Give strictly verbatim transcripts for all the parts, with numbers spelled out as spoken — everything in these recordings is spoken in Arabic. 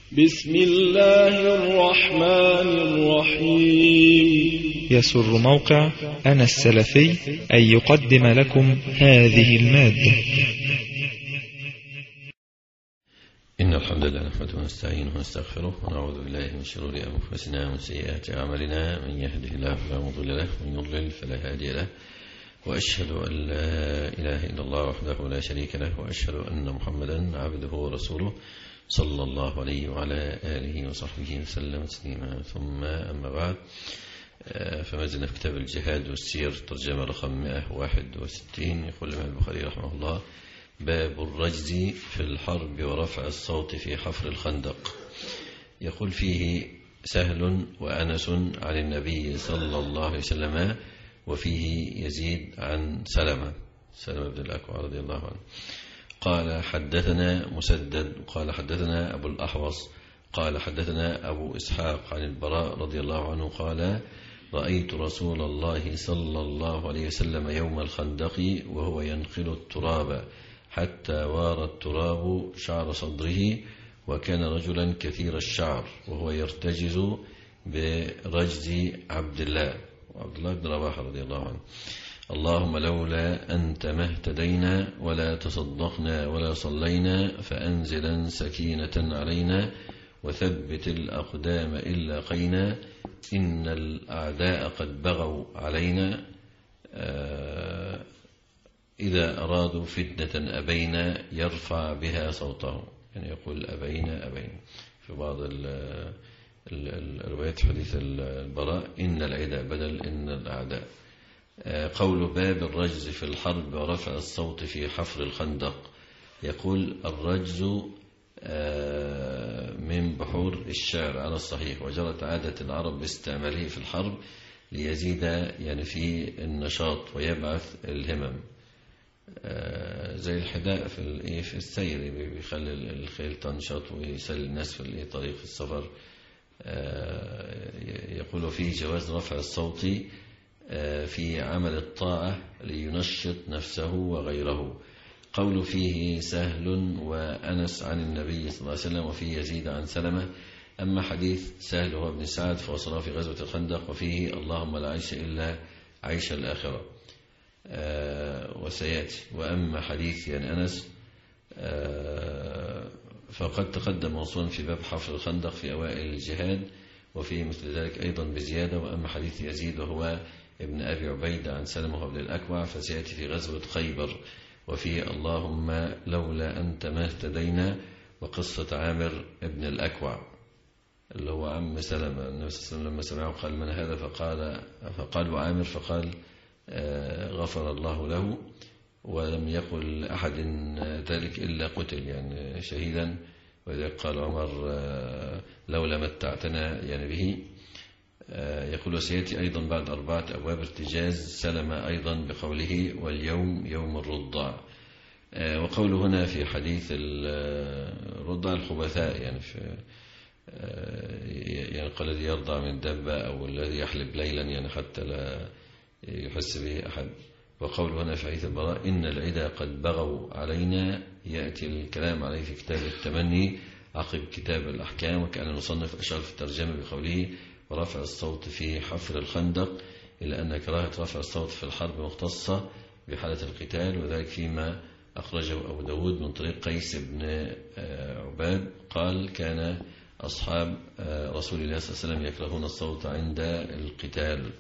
بسم الله الرحمن الرحيم. يسر موقع أنا السلفي أن يقدم لكم هذه المادة. إن الحمد لله نحمده ونستعينه ونستغفره ونعوذ بالله من شرور أنفسنا ومن سيئات أعمالنا، من يهده الله فلا مضل له ومن يضلل فلا هادي له، وأشهد أن لا إله إلا الله وحده لا شريك له، وأشهد أن محمدا عبده ورسوله صلى الله عليه وعلى آله وصحبه وسلم تسليما. ثم أما بعد، فما زلنا في كتاب الجهاد والسير، ترجمة رقم مئة وواحد وستين. يقول الإمام البخاري رحمه الله: باب الرجز في الحرب ورفع الصوت في حفر الخندق. يقول فيه سهل وأنس عن النبي صلى الله عليه وسلم، وفيه يزيد عن سلمة سلمة بن الأكوع رضي الله عنه قال: حدثنا مسدد قال حدثنا أبو الأحوص قال حدثنا أبو إسحاق عن البراء رضي الله عنه قال: رأيت رسول الله صلى الله عليه وسلم يوم الخندق وهو ينخل التراب حتى وار التراب شعر صدره، وكان رجلا كثير الشعر وهو يرتجز برجز عبد الله وعبد الله بن رواحة رضي الله عنه: اللهم لولا أنت ما اهتدينا ولا تصدقنا ولا صلينا، فأنزلا سكينة علينا وثبت الأقدام إن لاقينا، إن الأعداء قد بغوا علينا، إذا أرادوا فتنة أبينا يرفع بها صوته. يعني يقول أبينا أبينا في بعض الروايات حديث البراء إن العداء بدل إن الأعداء. قول باب الرجز في الحرب ورفع الصوت في حفر الخندق. يقول الرجز من بحور الشعر على الصحيح، وجرت عادة العرب باستعماله في الحرب ليزيد يعني في النشاط ويبعث الهمم، زي الحداء في في السير بيخلي الخيل تنشط ويسلي الناس في طريق السفر. يقول فيه جواز رفع الصوت في عمل الطاعة لينشط نفسه وغيره. قول فيه سهل وأنس عن النبي صلى الله عليه وسلم، وفيه يزيد عن سلمة. أما حديث سهل هو ابن سعد فوصله في غزوة الخندق، وفيه اللهم لا عيش إلا عيش الآخرة، وسيأتي. وأما حديث يعني أنس فقد تقدم موصولا في باب حفر الخندق في أوائل الجهاد، وفيه مثل ذلك أيضا بزيادة. وأما حديث يزيد وهو ابن أبي عبيدة عن سلمة بن الأكوع فسيأتي في غزوة خيبر، وفيه اللهم لولا أنت ما اهتدينا، وقصة عامر ابن الأكوع اللي هو عم سلمة. النبي صلى الله عليه وسلم لما سمعه قال: من هذا؟ فقال فقال وعامر، فقال غفر الله له، ولم يقل أحد ذلك إلا قتل يعني شهيدا. وإذا قال عمر لولا متعتنا يعني به. يقول وسيأتي أيضا بعد أربعة أبواب ارتجاز سلمة أيضا بقوله واليوم يوم الرضع. وقوله هنا في حديث الرضع الخبثاء، يعني في يعني قال الذي يرضع من دابة أو الذي يحلب ليلا يعني حتى لا يحس به أحد. وقوله هنا في حديث البراء إن العدا قد بغوا علينا، يأتي الكلام عليه في كتاب التمني عقب كتاب الأحكام. وكان المصنف أشار في الترجمة بقوله ورفع الصوت في حفر الخندق، إلا أن كراهة رفع الصوت في الحرب مختصة بحالة القتال، وذلك فيما أخرجه أبو داود من طريق قيس بن عباد قال: كان أصحاب رسول الله صلى الله عليه وسلم يكرهون الصوت عند القتال.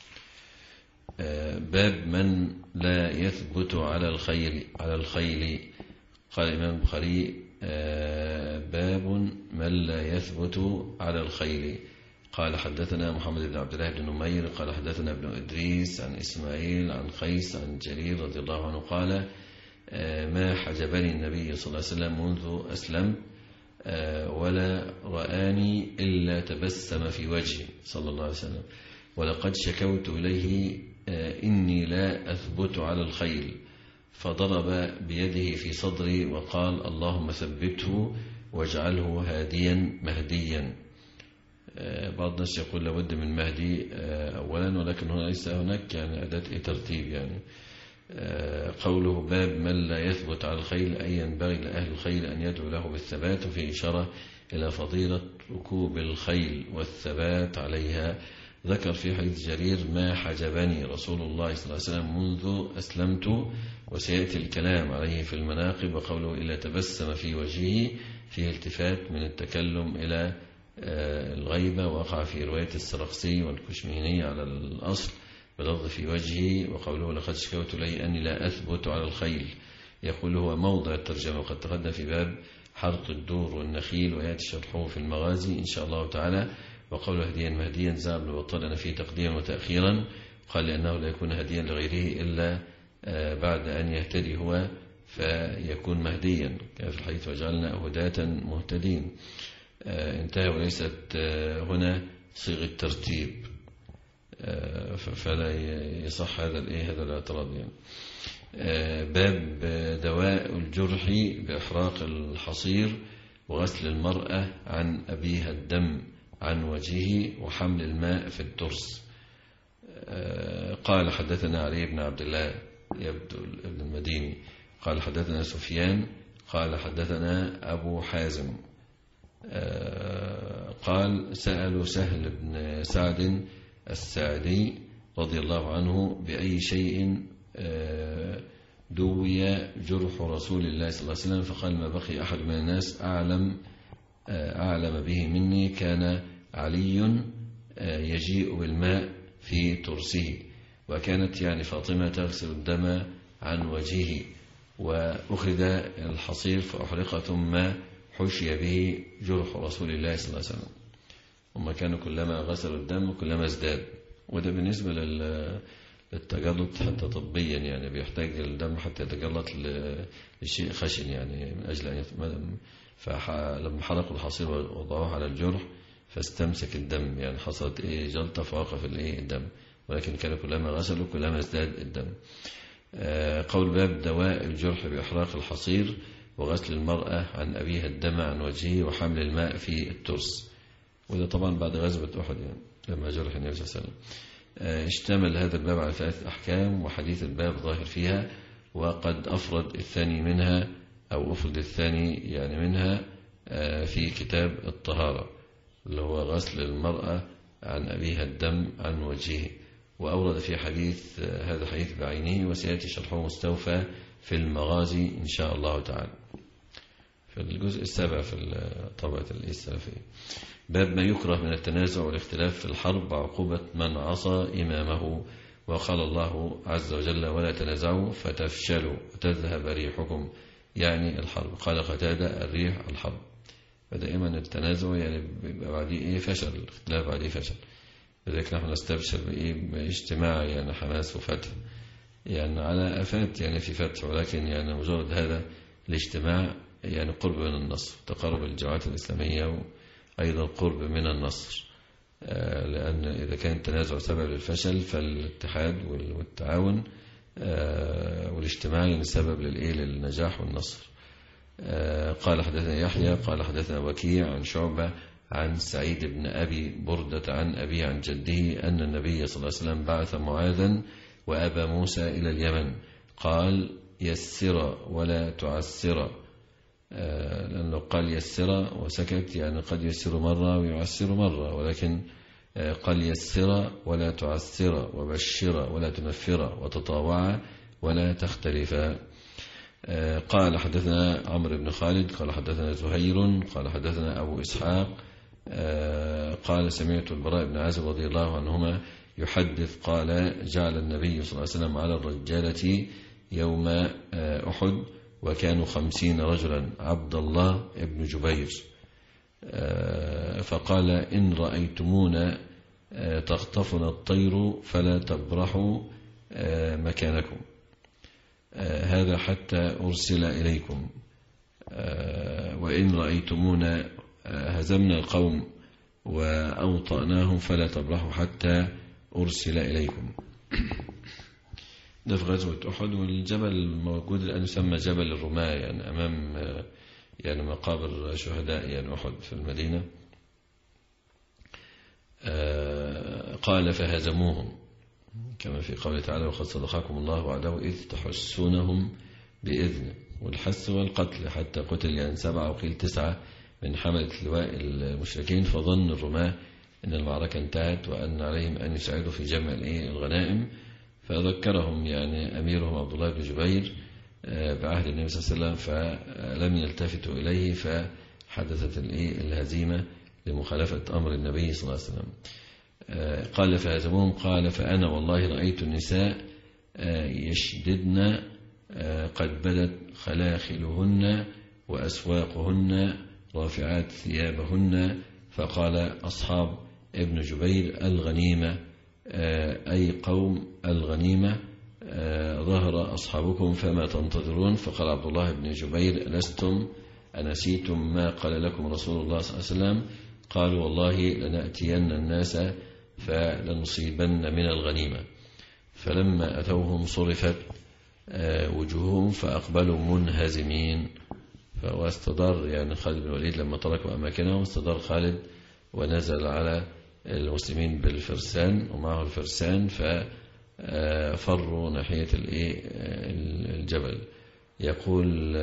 باب من لا يثبت على الخيل على الخيل. قال الإمام البخاري: باب من لا يثبت على الخيل. قال حدثنا محمد بن عبد الله بن نمير قال حدثنا ابن إدريس عن إسماعيل عن قيس عن جرير رضي الله عنه قال: ما حجبني النبي صلى الله عليه وسلم منذ أسلم، ولا رآني إلا تبسم في وجهي صلى الله عليه وسلم، ولقد شكوت إليه إني لا أثبت على الخيل، فضرب بيده في صدري وقال: اللهم ثبته واجعله هاديا مهديا. بعض الناس يقول لابد من مهدي أولا، ولكن هنا ليس هناك يعني أداة ترتيب. يعني قوله باب من لا يثبت على الخيل أي ينبغي لأهل الخيل أن يدعو له بالثبات، وفي إشارة إلى فضيلة ركوب الخيل والثبات عليها. ذكر في حديث جرير: ما حجبني رسول الله صلى الله عليه وسلم منذ أسلمت، وسيأتي الكلام عليه في المناقب. وقوله: إلا تبسم في وجهه، فيه التفات من التكلم إلى الغيبة، وقع في رواية السرقسي والكشميني على الأصل بلفظ في وجهه. وقوله: لقد شكوت لي أني لا أثبت على الخيل، يقول هو موضع الترجمة، وقد تقدم في باب حرق الدور والنخيل، ويأتي شرحه في المغازي إن شاء الله تعالى. وقوله: هديا مهديا، زعم ابن بطال أنا فيه تقديما وتأخيرا، قال لأنه لا يكون هديا لغيره إلا بعد أن يهتدي هو فيكون مهديا، كما في الحديث: وجعلنا هداة مهتدين. انتهى. وليست هنا صيغة ترتيب، فلا يصح هذا الايه هذا الاعتراض يعني. باب دواء الجرح بإحراق الحصير وغسل المرأة عن أبيها الدم عن وجهه وحمل الماء في الترس. قال: حدثنا علي بن عبد الله يبدو ابن المديني قال: حدثنا سفيان قال: حدثنا أبو حازم قال: سألوا سهل بن سعد الساعدي رضي الله عنه بأي شيء دوي جرح رسول الله صلى الله عليه وسلم، فقال: ما بقي أحد من الناس أعلم أعلم به مني، كان علي يجيء بالماء في ترسه، وكانت يعني فاطمة تغسل الدم عن وجهه، وأخذ الحصير فأحرق ثم حشي به جرح رسول الله صلى الله عليه وسلم. هم كانوا كلما غسلوا الدم كلما ازداد، وده بالنسبة للتجلط حتى طبيا، يعني بيحتاج الدم حتى يتجلط لشيء خشن، يعني من أجل أن يتمدم. فلما حرقوا الحصير ووضعوه على الجرح فاستمسك الدم، يعني حصلت إيه جلطة فوقف الإيه الدم، ولكن كانوا كلما غسلوا كلما ازداد الدم. قول باب دواء الجرح بإحراق الحصير وغسل المرأة عن أبيها الدم عن وجهه وحمل الماء في الترس. وده طبعا بعد غزوة أحد يعني لما جرح النبي صلى الله عليه وسلم. اشتمل هذا الباب على ثلاث أحكام، وحديث الباب ظاهر فيها، وقد أفرد الثاني منها أو أفرد الثاني يعني منها في كتاب الطهارة، اللي هو غسل المرأة عن أبيها الدم عن وجهه، وأورد في حديث هذا الحديث بعينه، وسيأتي شرحه مستوفى في المغازي إن شاء الله تعالى في الجزء السابع في طبعة السلفية. باب ما يكره من التنازع والاختلاف في الحرب وعقوبة من عصى إمامه. وقال الله عز وجل: ولا تنازعوا فتفشلوا وتذهب ريحكم، يعني الحرب. قال قتادة: الريح الحرب. فدائما التنازع يعني بيبقى بعديه إيه فشل، الاختلاف بعديه فشل. لذلك نحن نستبشر بإيه باجتماع يعني حماس وفتح، يعني على أفات يعني في فتح، ولكن يعني مجرد هذا الاجتماع يعني قرب من النصر، تقرب الجماعات الإسلامية وأيضا قرب من النصر. لأن إذا كان التنازع سبب للفشل فالاتحاد والتعاون والاجتماع يعني سبب للإيه للنجاح والنصر. قال حدثنا يحيى قال حدثنا وكيع عن شعبة عن سعيد بن أبي بردة عن أبي عن جده أن النبي صلى الله عليه وسلم بعث معاذا وأبا موسى إلى اليمن، قال: يسر ولا تعسر، لأنه قال يسر وسكت، يعني قد يسر مرة ويعسر مرة، ولكن قال يسر ولا تعسر، وبشر ولا تنفر، وتطاوع ولا تختلف. قال حدثنا عمرو بن خالد قال حدثنا زهير قال حدثنا أبو إسحاق قال: سمعت البراء بن عازب رضي الله عنهما يحدث قال: جعل النبي صلى الله عليه وسلم على الرجالة يوم أحد وكانوا خمسين رجلا عبد الله ابن جبير، فقال: إن رأيتمونا تخطفنا الطير فلا تبرحوا مكانكم، هذا حتى أرسل إليكم، وإن رأيتمونا هزمنا القوم وأوطأناهم فلا تبرحوا حتى أرسل إليكم. ده في غزوة أحد، والجبل الموجود الآن يسمى جبل الرماة، يعني أمام يعني مقابر شهداء يعني أحد في المدينة. قال: فهزموهم كما في قوله تعالى: وقد صدقكم الله وعده إذ تحسونهم بإذنه، والحس والقتل حتى قتل يعني سبعة وقيل تسعة من حملة لواء المشركين، فظن الرماة أن المعركة انتهت وأن عليهم أن يساعدوا في جمع الغنائم، فذكرهم يعني أميرهم عبد الله بن جبير بعهد النبي صلى الله عليه وسلم، فلم يلتفتوا إليه، فحدثت الهزيمة لمخالفة أمر النبي صلى الله عليه وسلم. قال فهزموهم، قال فأنا والله رأيت النساء يشددن قد بدت خلاخلهن وأسواقهن رافعات ثيابهن، فقال أصحاب ابن جبير الغنيمة، أي قوم الغنيمة، ظهر أصحابكم فما تنتظرون. فقال عبد الله بن جبير لستم أنسيتم ما قال لكم رسول الله صلى الله عليه وسلم؟ قالوا والله لنأتين الناس فلنصيبن من الغنيمة. فلما أتوهم صرفت وجوههم فأقبلوا منهزمين. واستدار يعني خالد بن الوليد لما تركوا أماكنهم استدار خالد ونزل على المسلمين بالفرسان ومعه الفرسان، ففروا ناحية الجبل. يقول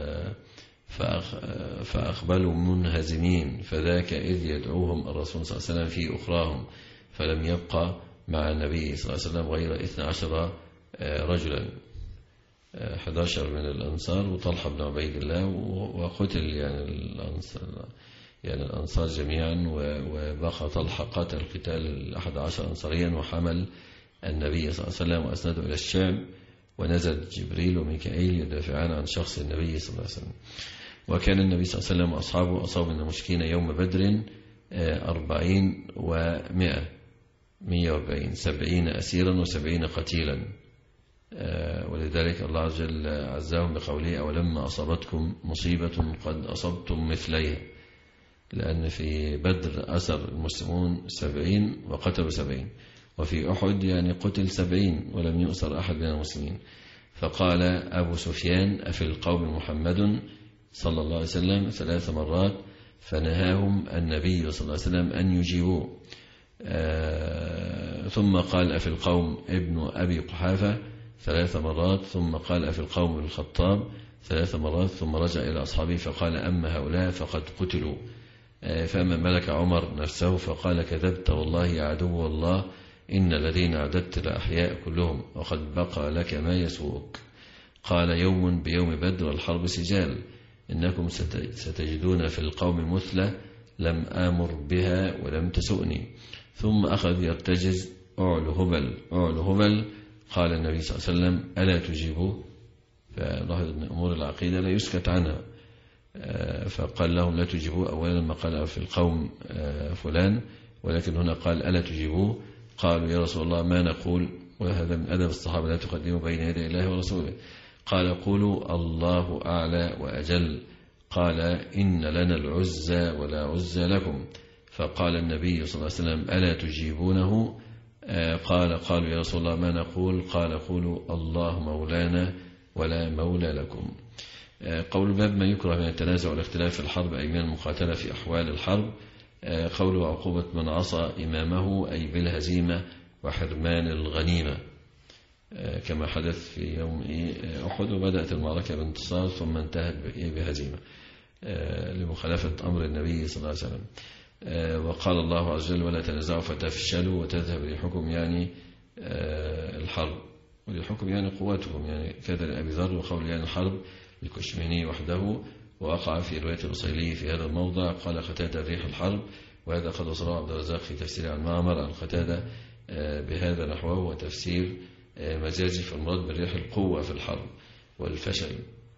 فأقبلوا منهزمين، فذاك إذ يدعوهم الرسول صلى الله عليه وسلم في أخراهم، فلم يبقى مع النبي صلى الله عليه وسلم غير اثني عشر رجلا، أحد عشر من الأنصار وطلحة بن عبيد الله، وقتل يعني الأنصار يعني الأنصار جميعا، وبقى طلحة قاتل قتال الأحد عشر أنصاريا، وحمل النبي صلى الله عليه وسلم وأسنده إلى الشام، ونزل جبريل وميكائيل يدافعان عن شخص النبي صلى الله عليه وسلم. وكان النبي صلى الله عليه وسلم وأصحابه أصابوا من المشركين يوم بدر أربعين ومائة مئة وأربعين سبعين أسيرا وسبعين قتيلا، ولذلك الله عز وجل عزاهم بقوله أولما أصابتكم مصيبة قد أصبتم مثليها، لأن في بدر أسر المسلمون سبعين وقتلوا سبعين، وفي أحد يعني قتل سبعين ولم يؤسر أحد من المسلمين. فقال أبو سفيان أفي القوم محمد صلى الله عليه وسلم ثلاث مرات، فنهاهم النبي صلى الله عليه وسلم أن يجيبوه. آه ثم قال أفي القوم ابن أبي قحافة ثلاث مرات، ثم قال أفي القوم ابن الخطاب ثلاث مرات، ثم رجع إلى أصحابه فقال أما هؤلاء فقد قتلوا. آه فأما ملك عمر نفسه فقال كذبت والله يا عدو الله، إن الذين عددت الأحياء كلهم وقد بقى لك ما يسوءك. قال يوم بيوم بدر الحرب سجال، إنكم ستجدون في القوم مثلة لم آمر بها ولم تسؤني. ثم أخذ يرتجز أعلو هبل أعلو هبل. قال النبي صلى الله عليه وسلم ألا تجيبوا؟ فلاحظ أن أمور العقيدة لا يسكت عنها، فقال لهم لا تجيبوا أولا لما قال في القوم فلان، ولكن هنا قال ألا تجيبوا؟ قالوا يا رسول الله ما نقول؟ وهذا من أدب الصحابة لا تقدموا بين يدي الله ورسوله. قال قولوا الله أعلى وأجل. قال إن لنا العزى ولا عزى لكم. فقال النبي صلى الله عليه وسلم ألا تجيبونه؟ قال قالوا يا رسول الله ما نقول؟ قال قولوا الله مولانا ولا مولى لكم. قول باب ما يكره من التنازع والاختلاف في الحرب أي من المقاتلة في أحوال الحرب. قول عقوبة من عصى إمامه أي بالهزيمة وحرمان الغنيمة، كما حدث في يوم أحد، وبدأت المعركة بانتصار ثم انتهت بهزيمة لمخالفة أمر النبي صلى الله عليه وسلم. وقال الله عز وجل ولا تنازعوا فتفشلوا وتذهب ريحكم، يعني الحرب، وريحكم يعني قوتكم، يعني كذا لأبي ذر. وقول يعني الحرب للكشميني وحده، ووقع في رواية الأصيلي في هذا الموضع قال قتادة ريح الحرب، وهذا قد وصله عبد الرزاق في تفسير عن معمر عن قتادة بهذا نحوه، وتفسير مزاجي في المراد بالريح القوة في الحرب والفشل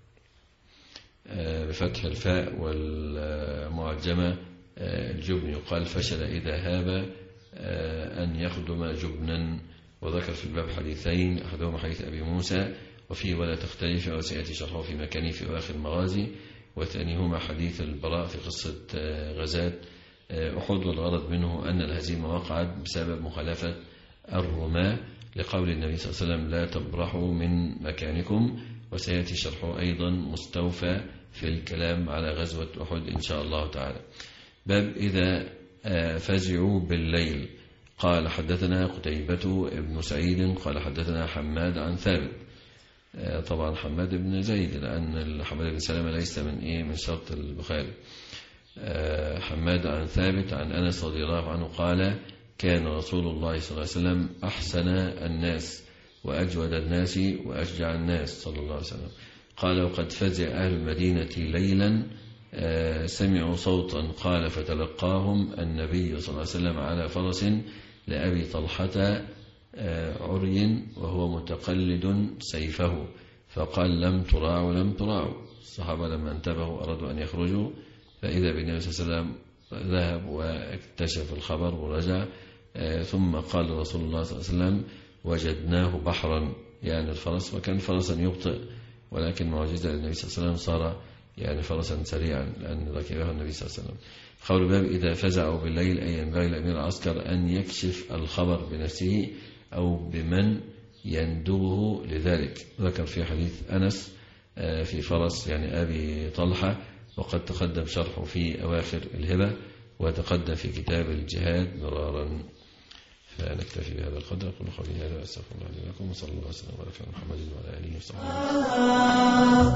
بفتح الفاء والمعجمة الجبن. يقال فشل إذا هاب أن يخدم جبنا. وذكر في الباب حديثين، أحدهما حديث أبي موسى وفيه ولا تختلف وسيأتي شرحه في مكانه في آخر المغازي، وثانيهما حديث البراء في قصة غزاة أحد، والغرض منه أن الهزيمة وقعت بسبب مخالفة الرماة لقول النبي صلى الله عليه وسلم لا تبرحوا من مكانكم، وسيأتي شرحه أيضا مستوفى في الكلام على غزوة أحد إن شاء الله تعالى. باب إذا فزعوا بالليل. قال حدثنا قتيبة ابن سعيد قال حدثنا حماد عن ثابت، طبعا حماد بن زيد لأن حماد بن سلمة ليس من إيه من شرط البخاري. حماد عن ثابت عن أنس رضي الله عنه قال كان رسول الله صلى الله عليه وسلم أحسن الناس وأجود الناس وأشجع الناس صلى الله عليه وسلم. قال وقد فزع أهل المدينة ليلا سمعوا صوتا قال فتلقاهم النبي صلى الله عليه وسلم على فرس لأبي طلحة عري وهو متقلد سيفه فقال لم تراعوا لم تراعوا. الصحابة لما انتبهوا أرادوا أن يخرجوا فإذا بالنبي صلى الله عليه وسلم ذهب واكتشف الخبر ورجع. ثم قال رسول الله صلى الله عليه وسلم وجدناه بحرا يعني الفرس، وكان فرسا يبطئ ولكن معجزة للنبي صلى الله عليه وسلم صار يعني فرسا سريعا لأن ركبه النبي صلى الله عليه وسلم. قول باب إذا فزعوا بالليل أي ينبغي لأمير العسكر أن يكشف الخبر بنفسه أو بمن يندبه لذلك. ذكر في حديث أنس في فرس يعني أبي طلحة، وقد تقدم شرحه في أواخر الهبة وتقدم في كتاب الجهاد مرارا. فنكتفي بهذا القدر. أقول قولي هذا وأستغفر الله لي ولكم وصلى الله وسلم على محمد وعلى آله وصحبه.